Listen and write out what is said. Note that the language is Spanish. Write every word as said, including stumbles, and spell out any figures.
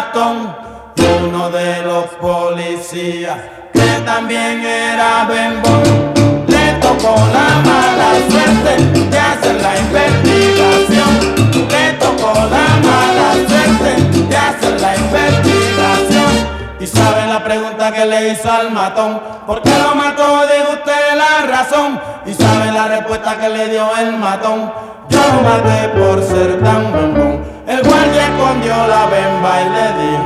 matón. Y uno de los policías, que también era bembón, le tocó la mala suerte de hacer la investigación. Le tocó la mala suerte de hacer la investigación. Y sabe la pregunta que le hizo al matón: ¿por qué lo mató? Diga usted la razón. Y sabe la respuesta que le dio el matón: yo lo maté por ser tan bembón. El guardia escondió la bemba y le dijo: